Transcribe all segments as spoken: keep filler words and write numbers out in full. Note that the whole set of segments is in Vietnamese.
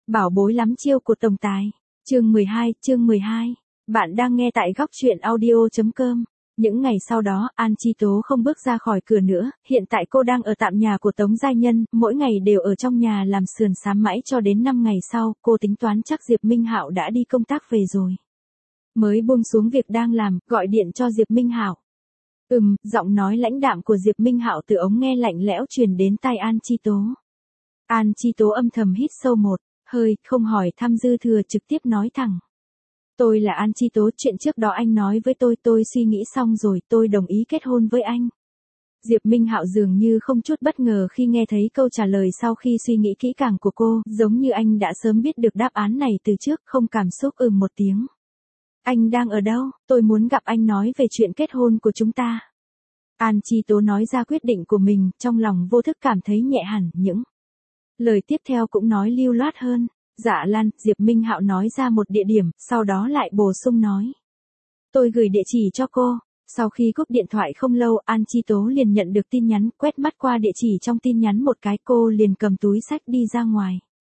Bảo bối lắm chiêu của tổng tài. Chương mười hai, chương mười hai. Bạn đang nghe tại góc truyện audio chấm com. Những ngày sau đó, An Chi Tố không bước ra khỏi cửa nữa, hiện tại cô đang ở tạm nhà của Tống Giai Nhân, mỗi ngày đều ở trong nhà làm sườn xám mãi cho đến năm ngày sau, cô tính toán chắc Diệp Minh Hạo đã đi công tác về rồi. Mới buông xuống việc đang làm, gọi điện cho Diệp Minh Hạo. Ừm, giọng nói lãnh đạm của Diệp Minh Hạo từ ống nghe lạnh lẽo truyền đến tai An Chi Tố. An Chi Tố âm thầm hít sâu một hơi, không hỏi thăm dư thừa, trực tiếp nói thẳng. Tôi là An Chi Tố, chuyện trước đó anh nói với tôi, tôi suy nghĩ xong rồi, tôi đồng ý kết hôn với anh. Diệp Minh Hạo dường như không chút bất ngờ khi nghe thấy câu trả lời sau khi suy nghĩ kỹ càng của cô, giống như anh đã sớm biết được đáp án này từ trước, không cảm xúc ừm một tiếng. Anh đang ở đâu? Tôi muốn gặp anh nói về chuyện kết hôn của chúng ta. An Chi Tố nói ra quyết định của mình, trong lòng vô thức cảm thấy nhẹ hẳn, những lời tiếp theo cũng nói lưu loát hơn. Dạ Lan, Diệp Minh Hạo nói ra một địa điểm, sau đó lại bổ sung nói. Tôi gửi địa chỉ cho cô. Sau khi cúp điện thoại không lâu, An Chi Tố liền nhận được tin nhắn, quét mắt qua địa chỉ trong tin nhắn một cái, cô liền cầm túi xách đi ra ngoài.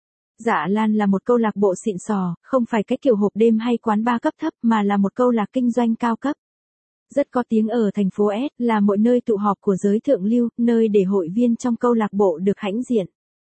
Dạ Lan là một câu lạc bộ xịn sò, không phải cái kiểu hộp đêm hay quán bar cấp thấp mà là một câu lạc kinh doanh cao cấp. Rất có tiếng ở thành phố S, là một nơi tụ họp của giới thượng lưu, nơi để hội viên trong câu lạc bộ được hãnh diện.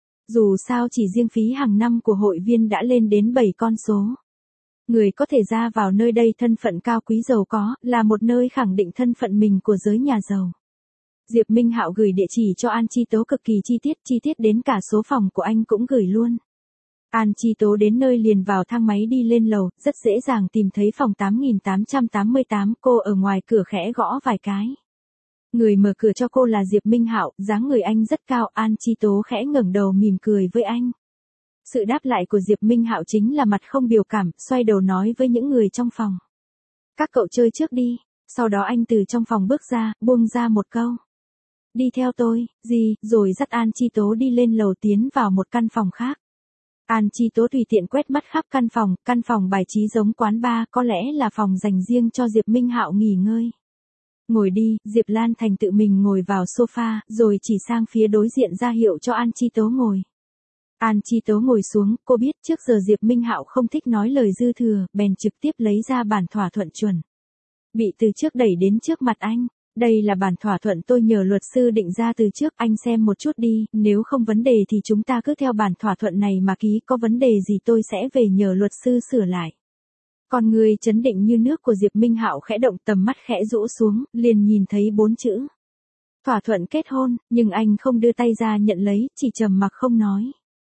Dù sao chỉ riêng phí hàng năm của hội viên đã lên đến bảy con số. Người có thể ra vào nơi đây thân phận cao quý giàu có, là một nơi khẳng định thân phận mình của giới nhà giàu. Diệp Minh Hạo gửi địa chỉ cho An Chi Tố cực kỳ chi tiết, chi tiết đến cả số phòng của anh cũng gửi luôn. An Chi Tố đến nơi liền vào thang máy đi lên lầu, rất dễ dàng tìm thấy phòng tám nghìn tám trăm tám mươi tám, cô ở ngoài cửa khẽ gõ vài cái. Người mở cửa cho cô là Diệp Minh Hạo, dáng người anh rất cao, An Chi Tố khẽ ngẩng đầu mỉm cười với anh. Sự đáp lại của Diệp Minh Hạo chính là mặt không biểu cảm, xoay đầu nói với những người trong phòng. Các cậu chơi trước đi, sau đó anh từ trong phòng bước ra, buông ra một câu. Đi theo tôi, gì, rồi dắt An Chi Tố đi lên lầu tiến vào một căn phòng khác. An Chi Tố tùy tiện quét mắt khắp căn phòng, căn phòng bài trí giống quán bar, có lẽ là phòng dành riêng cho Diệp Minh Hạo nghỉ ngơi. Ngồi đi, Diệp Lan Thành tự mình ngồi vào sofa, rồi chỉ sang phía đối diện ra hiệu cho An Chi Tố ngồi. An Chi Tố ngồi xuống, cô biết trước giờ Diệp Minh Hạo không thích nói lời dư thừa, bèn trực tiếp lấy ra bản thỏa thuận chuẩn. Bị từ trước đẩy đến trước mặt anh. Đây là bản thỏa thuận tôi nhờ luật sư định ra từ trước, anh xem một chút đi, nếu không vấn đề thì chúng ta cứ theo bản thỏa thuận này mà ký, có vấn đề gì tôi sẽ về nhờ luật sư sửa lại. Con người chấn định như nước của Diệp Minh Hạo khẽ động, tầm mắt khẽ rũ xuống, liền nhìn thấy bốn chữ. Thỏa thuận kết hôn, nhưng anh không đưa tay ra nhận lấy, chỉ trầm mặc không nói.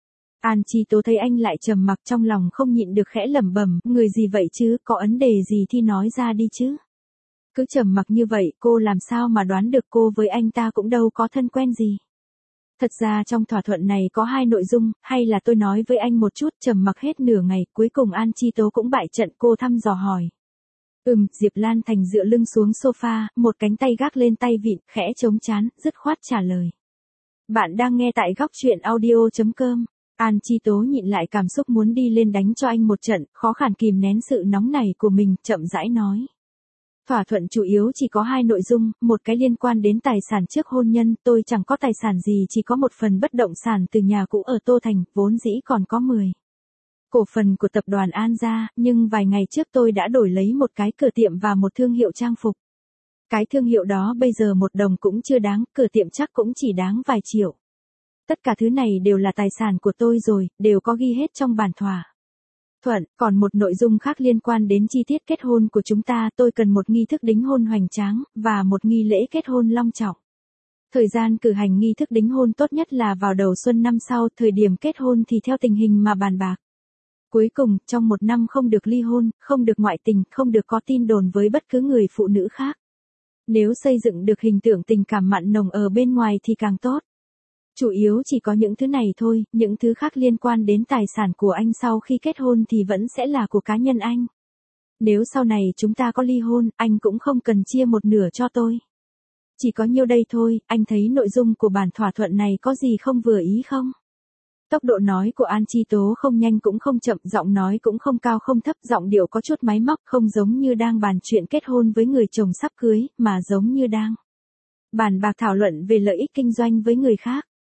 An Chi Tố thấy anh lại trầm mặc, trong lòng không nhịn được khẽ lẩm bẩm, người gì vậy chứ, có vấn đề gì thì nói ra đi chứ. Cứ trầm mặc như vậy, cô làm sao mà đoán được cô với anh ta cũng đâu có thân quen gì. Thật ra trong thỏa thuận này có hai nội dung, hay là tôi nói với anh một chút, trầm mặc hết nửa ngày, cuối cùng An Chi Tố cũng bại trận, cô thăm dò hỏi. Ừm, Diệp Lan Thành dựa lưng xuống sofa, một cánh tay gác lên tay vịn, khẽ chống chán, dứt khoát trả lời. Bạn đang nghe tại góc truyện audio chấm com. An Chi Tố nhịn lại cảm xúc muốn đi lên đánh cho anh một trận, khó khăn kìm nén sự nóng này của mình, chậm rãi nói. Thỏa thuận chủ yếu chỉ có hai nội dung, một cái liên quan đến tài sản trước hôn nhân, tôi chẳng có tài sản gì, chỉ có một phần bất động sản từ nhà cũ ở Tô Thành, vốn dĩ còn có mười cổ phần của tập đoàn An gia, nhưng vài ngày trước tôi đã đổi lấy một cái cửa tiệm và một thương hiệu trang phục. Cái thương hiệu đó bây giờ một đồng cũng chưa đáng, cửa tiệm chắc cũng chỉ đáng vài triệu. Tất cả thứ này đều là tài sản của tôi rồi, đều có ghi hết trong bản thỏa thuận, còn một nội dung khác liên quan đến chi tiết kết hôn của chúng ta, tôi cần một nghi thức đính hôn hoành tráng, và một nghi lễ kết hôn long trọng. Thời gian cử hành nghi thức đính hôn tốt nhất là vào đầu xuân năm sau, thời điểm kết hôn thì theo tình hình mà bàn bạc. Cuối cùng, trong một năm không được ly hôn, không được ngoại tình, không được có tin đồn với bất cứ người phụ nữ khác. Nếu xây dựng được hình tượng tình cảm mặn nồng ở bên ngoài thì càng tốt. Chủ yếu chỉ có những thứ này thôi, những thứ khác liên quan đến tài sản của anh sau khi kết hôn thì vẫn sẽ là của cá nhân anh. Nếu sau này chúng ta có ly hôn, anh cũng không cần chia một nửa cho tôi. Chỉ có nhiêu đây thôi, anh thấy nội dung của bản thỏa thuận này có gì không vừa ý không? Tốc độ nói của An Chi Tố không nhanh cũng không chậm, giọng nói cũng không cao không thấp, giọng điệu có chút máy móc, không giống như đang bàn chuyện kết hôn với người chồng sắp cưới, mà giống như đang bàn bạc thảo luận về lợi ích kinh doanh với người khác.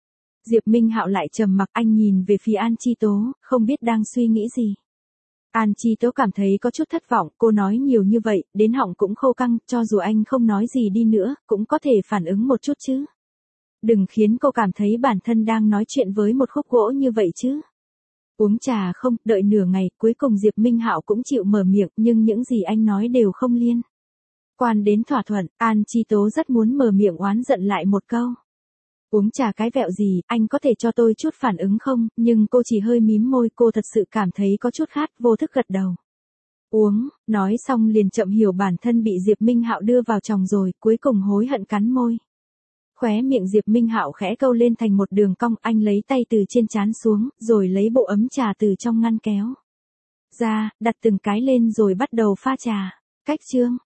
Diệp Minh Hạo lại trầm mặc, anh nhìn về phía An Chi Tố, không biết đang suy nghĩ gì. An Chi Tố cảm thấy có chút thất vọng, cô nói nhiều như vậy, đến họng cũng khô căng, cho dù anh không nói gì đi nữa, cũng có thể phản ứng một chút chứ. Đừng khiến cô cảm thấy bản thân đang nói chuyện với một khúc gỗ như vậy chứ. Uống trà không, đợi nửa ngày, cuối cùng Diệp Minh Hạo cũng chịu mở miệng, nhưng những gì anh nói đều không liên quan đến thỏa thuận. An Chi Tố rất muốn mở miệng oán giận lại một câu. Uống trà cái vẹo gì, anh có thể cho tôi chút phản ứng không, nhưng cô chỉ hơi mím môi, cô thật sự cảm thấy có chút khát, vô thức gật đầu. Uống, nói xong liền chậm hiểu bản thân bị Diệp Minh Hạo đưa vào chòng rồi, cuối cùng hối hận cắn môi. Khóe miệng Diệp Minh Hạo khẽ câu lên thành một đường cong, anh lấy tay từ trên trán xuống, rồi lấy bộ ấm trà từ trong ngăn kéo ra, đặt từng cái lên rồi bắt đầu pha trà. Cách chương